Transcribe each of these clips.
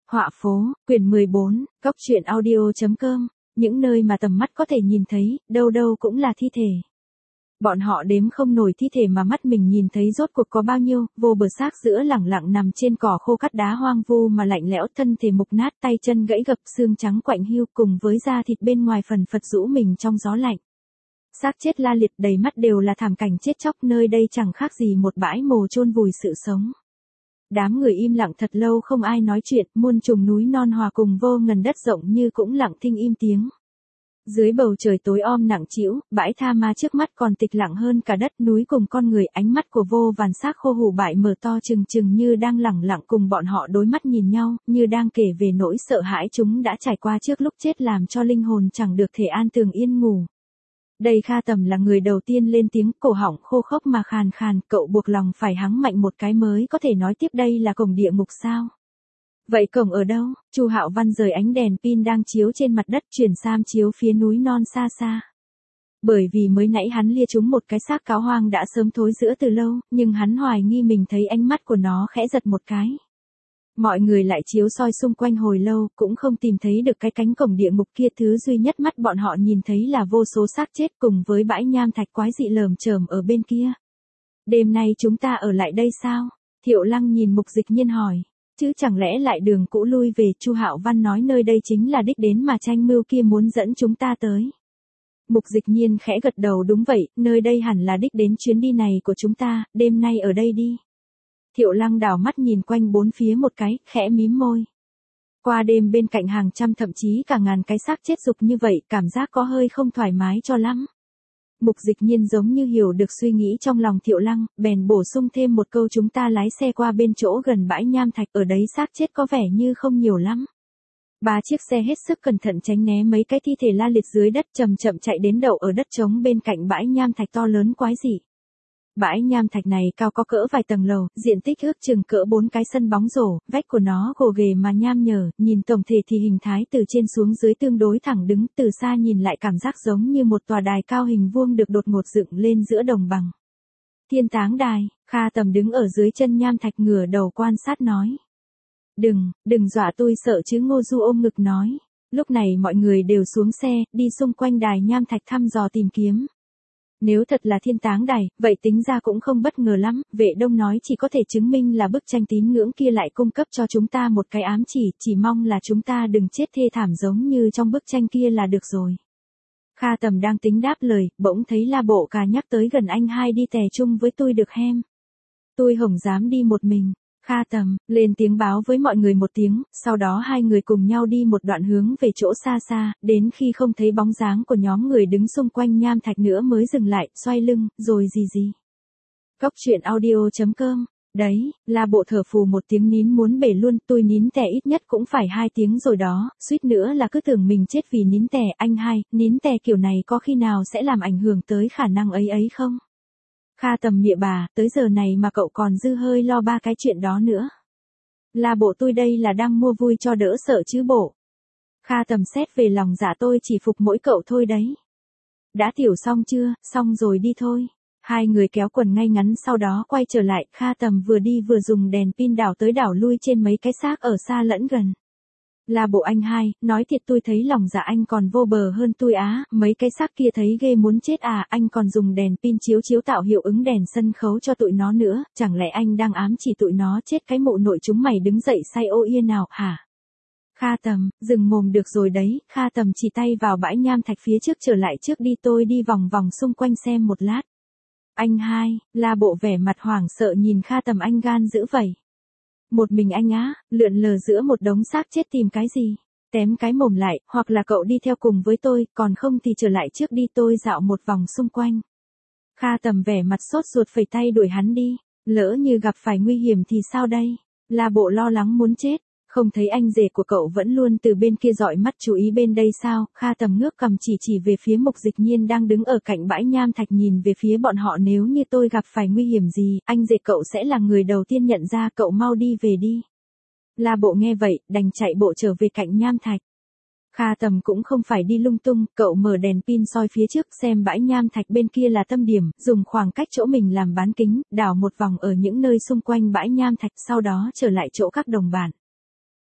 Họa phố, quyển 14, Cốc truyện audio.com, những nơi mà tầm mắt có thể nhìn thấy, đâu đâu cũng là thi thể. Bọn họ đếm không nổi thi thể mà mắt mình nhìn thấy rốt cuộc có bao nhiêu, vô bờ xác giữa lẳng lặng nằm trên cỏ khô cắt đá hoang vu mà lạnh lẽo, thân thể mục nát, tay chân gãy gập, xương trắng quạnh hiu cùng với da thịt bên ngoài phần phật rũ mình trong gió lạnh. Xác chết la liệt đầy mắt đều là thảm cảnh chết chóc, nơi đây chẳng khác gì một bãi mồ chôn vùi sự sống. Đám người im lặng thật lâu không ai nói chuyện, muôn trùng núi non hòa cùng vô ngần đất rộng như cũng lặng thinh im tiếng. Dưới bầu trời tối om nặng trĩu, bãi tha ma trước mắt còn tịch lặng hơn cả đất núi cùng con người, ánh mắt của vô vàn xác khô hủ bại mở to trừng trừng như đang lẳng lặng cùng bọn họ đối mắt nhìn nhau, như đang kể về nỗi sợ hãi chúng đã trải qua trước lúc chết làm cho linh hồn chẳng được thể an tường yên ngủ. Đây Kha Tầm là người đầu tiên lên tiếng, cổ họng khô khốc mà khàn khàn, cậu buộc lòng phải hắng mạnh một cái mới có thể nói tiếp, đây là cổng địa ngục sao? Vậy cổng ở đâu? Chu Hạo Văn rời ánh đèn pin đang chiếu trên mặt đất chuyển sang chiếu phía núi non xa xa. Bởi vì mới nãy hắn lia trúng một cái xác cáo hoang đã sớm thối rữa từ lâu, nhưng hắn hoài nghi mình thấy ánh mắt của nó khẽ giật một cái. Mọi người lại chiếu soi xung quanh hồi lâu, cũng không tìm thấy được cái cánh cổng địa ngục kia, thứ duy nhất mắt bọn họ nhìn thấy là vô số xác chết cùng với bãi nham thạch quái dị lởm chởm ở bên kia. Đêm nay chúng ta ở lại đây sao? Thiệu Lăng nhìn Mục Dịch Nhiên hỏi. Chứ chẳng lẽ lại đường cũ lui về? Chu Hạo Văn nói nơi đây chính là đích đến mà tranh mưu kia muốn dẫn chúng ta tới. Mục Dịch Nhiên khẽ gật đầu, đúng vậy, nơi đây hẳn là đích đến chuyến đi này của chúng ta, đêm nay ở đây đi. Thiệu Lăng đảo mắt nhìn quanh bốn phía một cái, khẽ mím môi. Qua đêm bên cạnh hàng trăm thậm chí cả ngàn cái xác chết dục như vậy, cảm giác có hơi không thoải mái cho lắm. Mục Dịch Nhiên giống như hiểu được suy nghĩ trong lòng Thiệu Lăng, bèn bổ sung thêm một câu, chúng ta lái xe qua bên chỗ gần bãi nham thạch, ở đấy xác chết có vẻ như không nhiều lắm. 3 chiếc xe hết sức cẩn thận tránh né mấy cái thi thể la liệt dưới đất, chậm chậm chạy đến đậu ở đất trống bên cạnh bãi nham thạch to lớn quái dị. Bãi nham thạch này cao có cỡ vài tầng lầu, diện tích ước chừng cỡ 4 cái sân bóng rổ, vách của nó gồ ghề mà nham nhở, nhìn tổng thể thì hình thái từ trên xuống dưới tương đối thẳng đứng, từ xa nhìn lại cảm giác giống như một tòa đài cao hình vuông được đột ngột dựng lên giữa đồng bằng. Thiên Táng Đài. Kha Tầm đứng ở dưới chân nham thạch ngửa đầu quan sát nói. Đừng dọa tôi sợ chứ, Ngô Du ôm ngực nói. Lúc này mọi người đều xuống xe, đi xung quanh đài nham thạch thăm dò tìm kiếm. Nếu thật là Thiên Táng Đài, vậy tính ra cũng không bất ngờ lắm, Vệ Đông nói chỉ có thể chứng minh là bức tranh tín ngưỡng kia lại cung cấp cho chúng ta một cái ám chỉ mong là chúng ta đừng chết thê thảm giống như trong bức tranh kia là được rồi. Kha Tầm đang tính đáp lời, bỗng thấy La Bộ Cà nhắc tới gần, anh hai đi tè chung với tôi được hem. Tôi hổng dám đi một mình. Kha Tầm lên tiếng báo với mọi người một tiếng, sau đó hai người cùng nhau đi một đoạn hướng về chỗ xa xa, đến khi không thấy bóng dáng của nhóm người đứng xung quanh nham thạch nữa mới dừng lại, xoay lưng, rồi gì. Cốc truyện audio.com, đấy, La Bộ thở phù một tiếng nín muốn bể luôn, tôi nín tè ít nhất cũng phải 2 tiếng rồi đó, suýt nữa là cứ tưởng mình chết vì nín tè. Anh hai, nín tè kiểu này có khi nào sẽ làm ảnh hưởng tới khả năng ấy không? Kha Tầm mịa bà, tới giờ này mà cậu còn dư hơi lo 3 cái chuyện đó nữa. La Bộ, tôi đây là đang mua vui cho đỡ sợ chứ bộ. Kha Tầm xét về lòng dạ, tôi chỉ phục mỗi cậu thôi đấy. Đã tiểu xong chưa? Xong rồi đi thôi. Hai người kéo quần ngay ngắn sau đó quay trở lại, Kha Tầm vừa đi vừa dùng đèn pin đảo tới đảo lui trên mấy cái xác ở xa lẫn gần. La Bộ, anh hai, nói thiệt tôi thấy lòng dạ anh còn vô bờ hơn tôi á, mấy cái xác kia thấy ghê muốn chết à, anh còn dùng đèn pin chiếu tạo hiệu ứng đèn sân khấu cho tụi nó nữa, chẳng lẽ anh đang ám chỉ tụi nó chết cái mụ nội chúng mày đứng dậy say ô yên nào hả? Kha Tầm, dừng mồm được rồi đấy. Kha Tầm chỉ tay vào bãi nham thạch phía trước, trở lại trước đi, tôi đi vòng vòng xung quanh xem một lát. Anh hai, La Bộ vẻ mặt hoảng sợ nhìn Kha Tầm, anh gan dữ vậy. Một mình anh á, lượn lờ giữa một đống xác chết tìm cái gì? Tém cái mồm lại, hoặc là cậu đi theo cùng với tôi, còn không thì trở lại trước đi, tôi dạo một vòng xung quanh. Kha Tầm vẻ mặt sốt ruột phẩy tay đuổi hắn đi, lỡ như gặp phải nguy hiểm thì sao đây? La Bộ lo lắng muốn chết, không thấy anh rể của cậu vẫn luôn từ bên kia dõi mắt chú ý bên đây sao? Kha Tầm ngước cầm chỉ về phía Mục Dịch Nhiên đang đứng ở cạnh bãi nham thạch, nhìn về phía bọn họ, nếu như tôi gặp phải nguy hiểm gì, anh rể cậu sẽ là người đầu tiên nhận ra, cậu mau đi về đi. La Bộ nghe vậy, đành chạy bộ trở về cạnh nham thạch. Kha Tầm cũng không phải đi lung tung, cậu mở đèn pin soi phía trước xem bãi nham thạch bên kia là tâm điểm, dùng khoảng cách chỗ mình làm bán kính, đảo một vòng ở những nơi xung quanh bãi nham thạch, sau đó trở lại chỗ các đồng bạn.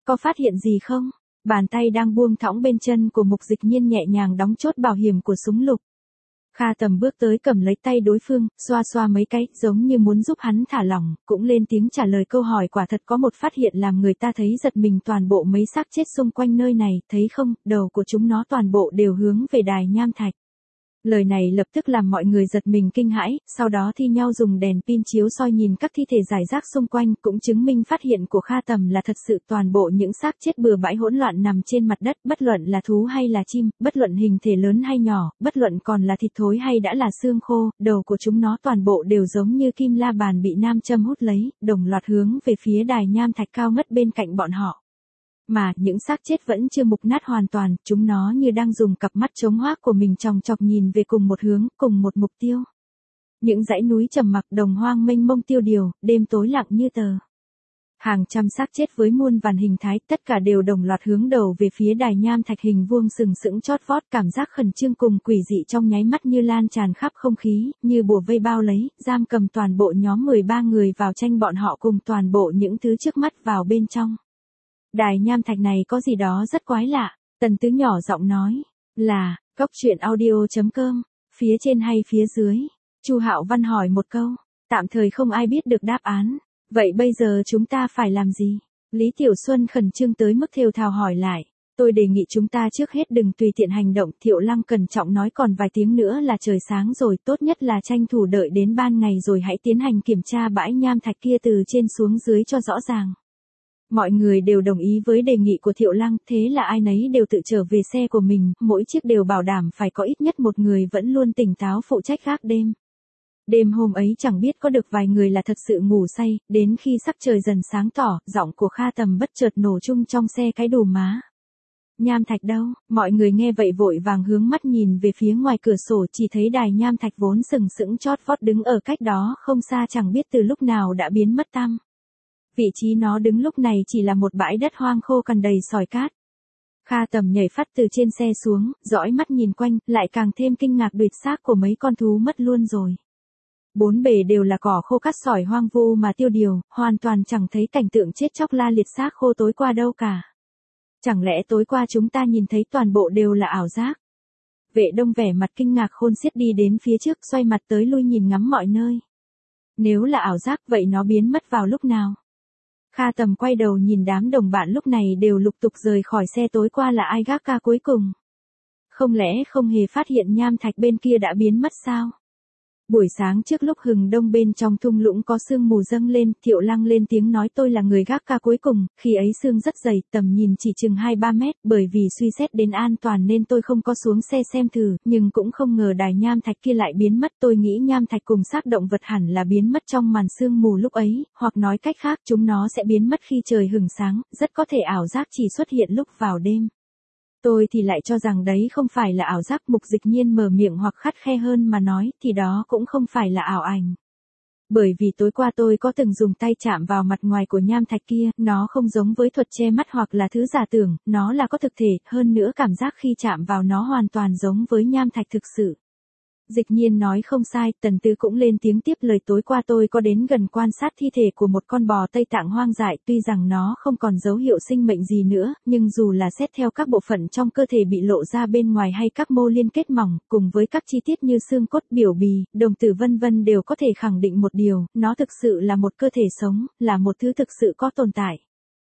Có phát hiện gì không? Bàn tay đang buông thõng bên chân của Mục Dịch Nhiên nhẹ nhàng đóng chốt bảo hiểm của súng lục. Kha Tầm bước tới cầm lấy tay đối phương, xoa xoa mấy cái, giống như muốn giúp hắn thả lỏng, cũng lên tiếng trả lời câu hỏi. Quả thật có một phát hiện làm người ta thấy giật mình, toàn bộ mấy xác chết xung quanh nơi này, thấy không, đầu của chúng nó toàn bộ đều hướng về đài nham thạch. Lời này lập tức làm mọi người giật mình kinh hãi, sau đó thi nhau dùng đèn pin chiếu soi nhìn các thi thể rải rác xung quanh, cũng chứng minh phát hiện của Kha Tầm là thật sự. Toàn bộ những xác chết bừa bãi hỗn loạn nằm trên mặt đất, bất luận là thú hay là chim, bất luận hình thể lớn hay nhỏ, bất luận còn là thịt thối hay đã là xương khô, đầu của chúng nó toàn bộ đều giống như kim la bàn bị nam châm hút lấy, đồng loạt hướng về phía đài nham thạch cao ngất bên cạnh bọn họ. Mà, những xác chết vẫn chưa mục nát hoàn toàn, chúng nó như đang dùng cặp mắt trống hoác của mình chòng chọc nhìn về cùng một hướng, cùng một mục tiêu. Những dãy núi trầm mặc, đồng hoang mênh mông tiêu điều, đêm tối lặng như tờ. Hàng trăm xác chết với muôn vàn hình thái, tất cả đều đồng loạt hướng đầu về phía đài nham thạch hình vuông sừng sững chót vót. Cảm giác khẩn trương cùng quỷ dị trong nháy mắt như lan tràn khắp không khí, như bùa vây bao lấy, giam cầm toàn bộ nhóm 13 người vào, tranh bọn họ cùng toàn bộ những thứ trước mắt vào bên trong. Đài nham thạch này có gì đó rất quái lạ, Tần Tứ nhỏ giọng nói, là, Cốc Truyện Audio.com, phía trên hay phía dưới? Chu Hạo Văn hỏi một câu, tạm thời không ai biết được đáp án, vậy bây giờ chúng ta phải làm gì? Lý Tiểu Xuân khẩn trương tới mức thều thào hỏi lại, tôi đề nghị chúng ta trước hết đừng tùy tiện hành động. Thiệu Lăng cẩn trọng nói, còn vài tiếng nữa là trời sáng rồi, tốt nhất là tranh thủ đợi đến ban ngày rồi hãy tiến hành kiểm tra bãi nham thạch kia từ trên xuống dưới cho rõ ràng. Mọi người đều đồng ý với đề nghị của Thiệu Lăng, thế là ai nấy đều tự trở về xe của mình, mỗi chiếc đều bảo đảm phải có ít nhất một người vẫn luôn tỉnh táo phụ trách gác đêm. Đêm hôm ấy chẳng biết có được vài người là thật sự ngủ say, đến khi sắc trời dần sáng tỏ, giọng của Kha Tầm bất chợt nổ chung trong xe cái đù má. Nham thạch đâu? Mọi người nghe vậy vội vàng hướng mắt nhìn về phía ngoài cửa sổ, chỉ thấy đài nham thạch vốn sừng sững chót vót đứng ở cách đó không xa chẳng biết từ lúc nào đã biến mất tăm. Vị trí nó đứng lúc này chỉ là một bãi đất hoang khô cằn đầy sỏi cát. Kha Tầm nhảy phắt từ trên xe xuống, dõi mắt nhìn quanh, lại càng thêm kinh ngạc, đuyệt xác của mấy con thú mất luôn rồi. Bốn bề đều là cỏ khô cát sỏi hoang vu mà tiêu điều, hoàn toàn chẳng thấy cảnh tượng chết chóc la liệt xác khô tối qua đâu cả. Chẳng lẽ tối qua chúng ta nhìn thấy toàn bộ đều là ảo giác? Vệ Đông vẻ mặt kinh ngạc khôn xiết đi đến phía trước, xoay mặt tới lui nhìn ngắm mọi nơi. Nếu là ảo giác vậy nó biến mất vào lúc nào? Kha Tầm quay đầu nhìn đám đồng bạn lúc này đều lục tục rời khỏi xe, tối qua là ai gác ca cuối cùng? Không lẽ không hề phát hiện nham thạch bên kia đã biến mất sao? Buổi sáng trước lúc hừng đông bên trong thung lũng có sương mù dâng lên, Thiệu Lăng lên tiếng nói, tôi là người gác ca cuối cùng, khi ấy sương rất dày, tầm nhìn chỉ chừng 2-3 mét, bởi vì suy xét đến an toàn nên tôi không có xuống xe xem thử, nhưng cũng không ngờ đài nham thạch kia lại biến mất. Tôi nghĩ nham thạch cùng xác động vật hẳn là biến mất trong màn sương mù lúc ấy, hoặc nói cách khác chúng nó sẽ biến mất khi trời hừng sáng, rất có thể ảo giác chỉ xuất hiện lúc vào đêm. Tôi thì lại cho rằng đấy không phải là ảo giác. Mục Dịch Nhiên mở miệng hoặc khắt khe hơn mà nói, thì đó cũng không phải là ảo ảnh. Bởi vì tối qua tôi có từng dùng tay chạm vào mặt ngoài của nham thạch kia, nó không giống với thuật che mắt hoặc là thứ giả tưởng, nó là có thực thể, hơn nữa cảm giác khi chạm vào nó hoàn toàn giống với nham thạch thực sự. Dịch Nhiên nói không sai, Tần Tư cũng lên tiếng tiếp lời, tối qua tôi có đến gần quan sát thi thể của một con bò Tây Tạng hoang dại, tuy rằng nó không còn dấu hiệu sinh mệnh gì nữa, nhưng dù là xét theo các bộ phận trong cơ thể bị lộ ra bên ngoài hay các mô liên kết mỏng, cùng với các chi tiết như xương cốt, biểu bì, đồng tử vân vân đều có thể khẳng định một điều, nó thực sự là một cơ thể sống, là một thứ thực sự có tồn tại.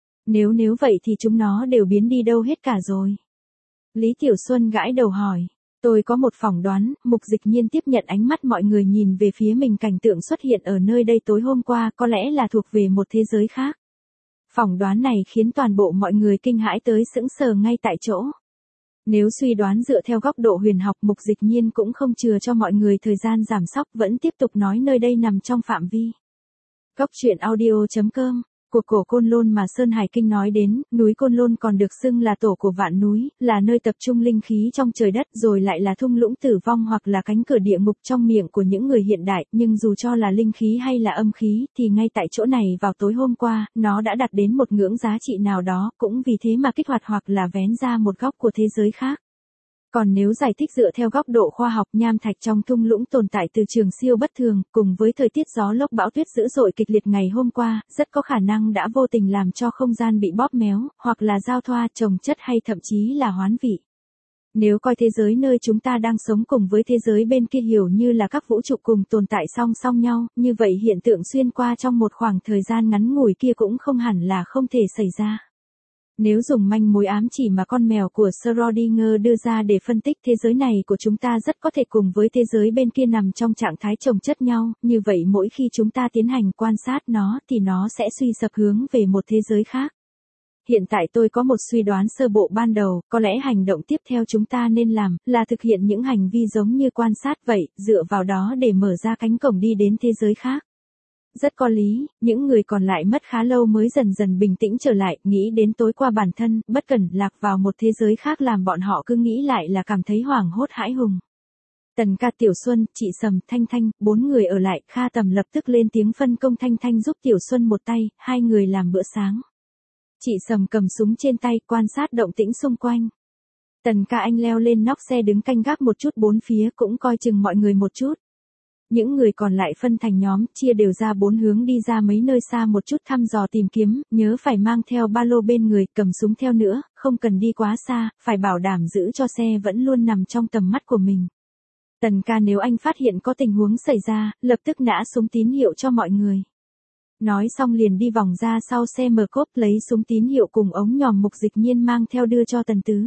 Nếu vậy thì chúng nó đều biến đi đâu hết cả rồi? Lý Tiểu Xuân gãi đầu hỏi. Tôi có một phỏng đoán. Mục Dịch Nhiên tiếp nhận ánh mắt mọi người nhìn về phía mình, cảnh tượng xuất hiện ở nơi đây tối hôm qua có lẽ là thuộc về một thế giới khác. Phỏng đoán này khiến toàn bộ mọi người kinh hãi tới sững sờ ngay tại chỗ. Nếu suy đoán dựa theo góc độ huyền học, Mục Dịch Nhiên cũng không chừa cho mọi người thời gian giảm sóc, vẫn tiếp tục nói nơi đây nằm trong phạm vi. Cốc Truyện Audio.com. Của cổ Côn Lôn mà Sơn Hải Kinh nói đến, núi Côn Lôn còn được xưng là tổ của vạn núi, là nơi tập trung linh khí trong trời đất, rồi lại là thung lũng tử vong hoặc là cánh cửa địa ngục trong miệng của những người hiện đại, nhưng dù cho là linh khí hay là âm khí, thì ngay tại chỗ này vào tối hôm qua, nó đã đạt đến một ngưỡng giá trị nào đó, cũng vì thế mà kích hoạt hoặc là vén ra một góc của thế giới khác. Còn nếu giải thích dựa theo góc độ khoa học, nham thạch trong thung lũng tồn tại từ trường siêu bất thường, cùng với thời tiết gió lốc bão tuyết dữ dội kịch liệt ngày hôm qua, rất có khả năng đã vô tình làm cho không gian bị bóp méo, hoặc là giao thoa, chồng chất hay thậm chí là hoán vị. Nếu coi thế giới nơi chúng ta đang sống cùng với thế giới bên kia hiểu như là các vũ trụ cùng tồn tại song song nhau, như vậy hiện tượng xuyên qua trong một khoảng thời gian ngắn ngủi kia cũng không hẳn là không thể xảy ra. Nếu dùng manh mối ám chỉ mà con mèo của Schrödinger đưa ra để phân tích thế giới này của chúng ta rất có thể cùng với thế giới bên kia nằm trong trạng thái chồng chất nhau, như vậy mỗi khi chúng ta tiến hành quan sát nó thì nó sẽ suy sập hướng về một thế giới khác. Hiện tại tôi có một suy đoán sơ bộ ban đầu, có lẽ hành động tiếp theo chúng ta nên làm là thực hiện những hành vi giống như quan sát vậy, dựa vào đó để mở ra cánh cổng đi đến thế giới khác. Rất có lý, những người còn lại mất khá lâu mới dần dần bình tĩnh trở lại, nghĩ đến tối qua bản thân, bất cẩn lạc vào một thế giới khác làm bọn họ cứ nghĩ lại là cảm thấy hoảng hốt hãi hùng. Tần Ca, Tiểu Xuân, chị Sầm, Thanh Thanh, 4 người ở lại, Kha Tầm lập tức lên tiếng phân công Thanh Thanh giúp Tiểu Xuân một tay, 2 người làm bữa sáng. Chị Sầm cầm súng trên tay, quan sát động tĩnh xung quanh. Tần Ca anh leo lên nóc xe đứng canh gác một chút bốn phía, cũng coi chừng mọi người một chút. Những người còn lại phân thành nhóm, chia đều ra 4 hướng đi ra mấy nơi xa một chút thăm dò tìm kiếm, nhớ phải mang theo ba lô bên người, cầm súng theo nữa, không cần đi quá xa, phải bảo đảm giữ cho xe vẫn luôn nằm trong tầm mắt của mình. Tần Ca, nếu anh phát hiện có tình huống xảy ra, lập tức nã súng tín hiệu cho mọi người. Nói xong liền đi vòng ra sau xe mở cốp lấy súng tín hiệu cùng ống nhòm Mục Dịch Nhiên mang theo đưa cho Tần Tứ.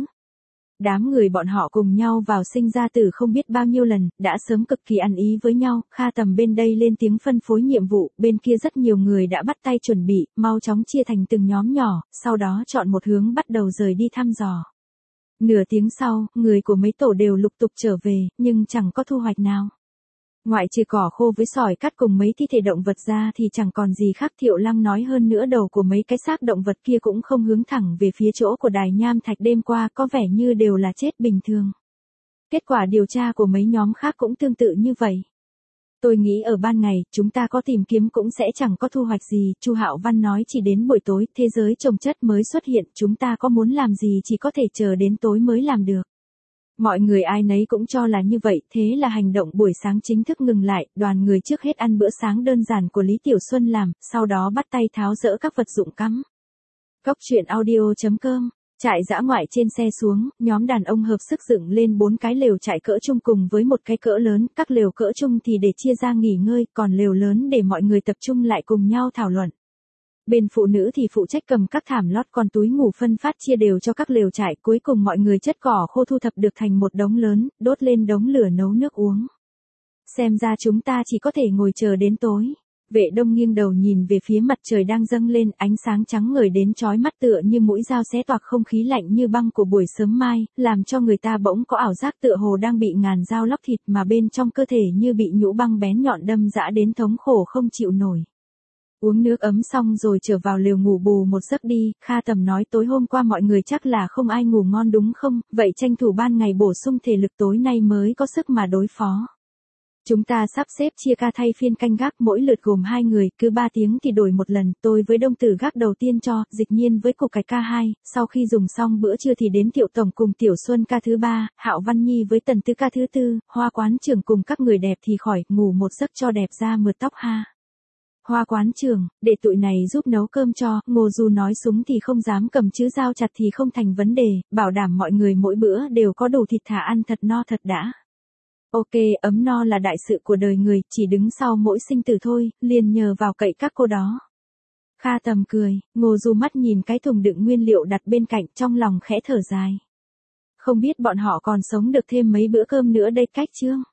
Đám người bọn họ cùng nhau vào sinh ra tử không biết bao nhiêu lần, đã sớm cực kỳ ăn ý với nhau, Kha Tầm bên đây lên tiếng phân phối nhiệm vụ, bên kia rất nhiều người đã bắt tay chuẩn bị, mau chóng chia thành từng nhóm nhỏ, sau đó chọn một hướng bắt đầu rời đi thăm dò. Nửa tiếng sau, người của mấy tổ đều lục tục trở về, nhưng chẳng có thu hoạch nào. Ngoại trừ cỏ khô với sỏi cắt cùng mấy thi thể động vật ra thì chẳng còn gì khác. Thiệu Lăng nói hơn nữa đầu của mấy cái xác động vật kia cũng không hướng thẳng về phía chỗ của đài nham thạch đêm qua, có vẻ như đều là chết bình thường. Kết quả điều tra của mấy nhóm khác cũng tương tự như vậy. Tôi nghĩ ở ban ngày, chúng ta có tìm kiếm cũng sẽ chẳng có thu hoạch gì, Chu Hạo Văn nói chỉ đến buổi tối, thế giới chồng chất mới xuất hiện, chúng ta có muốn làm gì chỉ có thể chờ đến tối mới làm được. Mọi người ai nấy cũng cho là như vậy, thế là hành động buổi sáng chính thức ngừng lại, đoàn người trước hết ăn bữa sáng đơn giản của Lý Tiểu Xuân làm, sau đó bắt tay tháo dỡ các vật dụng cắm. Góc truyện audio.com. Trại dã ngoại trên xe xuống, nhóm đàn ông hợp sức dựng lên 4 cái lều trại cỡ chung cùng với một cái cỡ lớn, các lều cỡ chung thì để chia ra nghỉ ngơi, còn lều lớn để mọi người tập trung lại cùng nhau thảo luận. Bên phụ nữ thì phụ trách cầm các thảm lót, còn túi ngủ phân phát chia đều cho các lều trại, cuối cùng mọi người chất cỏ khô thu thập được thành một đống lớn, đốt lên đống lửa nấu nước uống. Xem ra chúng ta chỉ có thể ngồi chờ đến tối. Vệ Đông nghiêng đầu nhìn về phía mặt trời đang dâng lên, ánh sáng trắng ngời đến chói mắt tựa như mũi dao xé toạc không khí lạnh như băng của buổi sớm mai, làm cho người ta bỗng có ảo giác tựa hồ đang bị ngàn dao lóc thịt mà bên trong cơ thể như bị nhũ băng bén nhọn đâm dã đến thống khổ không chịu nổi. Uống nước ấm xong rồi trở vào lều ngủ bù một giấc đi, Kha Tầm nói tối hôm qua mọi người chắc là không ai ngủ ngon đúng không, vậy tranh thủ ban ngày bổ sung thể lực tối nay mới có sức mà đối phó. Chúng ta sắp xếp chia ca thay phiên canh gác, mỗi lượt gồm 2 người, cứ 3 tiếng thì đổi một lần, tôi với Đông Tử gác đầu tiên cho, Dịch Nhiên với Cục Cải ca 2, sau khi dùng xong bữa trưa thì đến Thiệu Tổng cùng Tiểu Xuân ca thứ 3, Hạo Văn Nhi với Tần Tư ca thứ 4, Hoa Quán Trưởng cùng các người đẹp thì khỏi, ngủ một giấc cho đẹp da mượt tóc ha. Hoa Quán Trưởng, để tụi này giúp nấu cơm cho, Ngô Du nói súng thì không dám cầm chứ dao chặt thì không thành vấn đề, bảo đảm mọi người mỗi bữa đều có đủ thịt thả ăn thật no thật đã. Ok, ấm no là đại sự của đời người, chỉ đứng sau mỗi sinh tử thôi, liền nhờ vào cậy các cô đó. Kha Tầm cười, Ngô Du mắt nhìn cái thùng đựng nguyên liệu đặt bên cạnh, trong lòng khẽ thở dài. Không biết bọn họ còn sống được thêm mấy bữa cơm nữa đây cách chưa?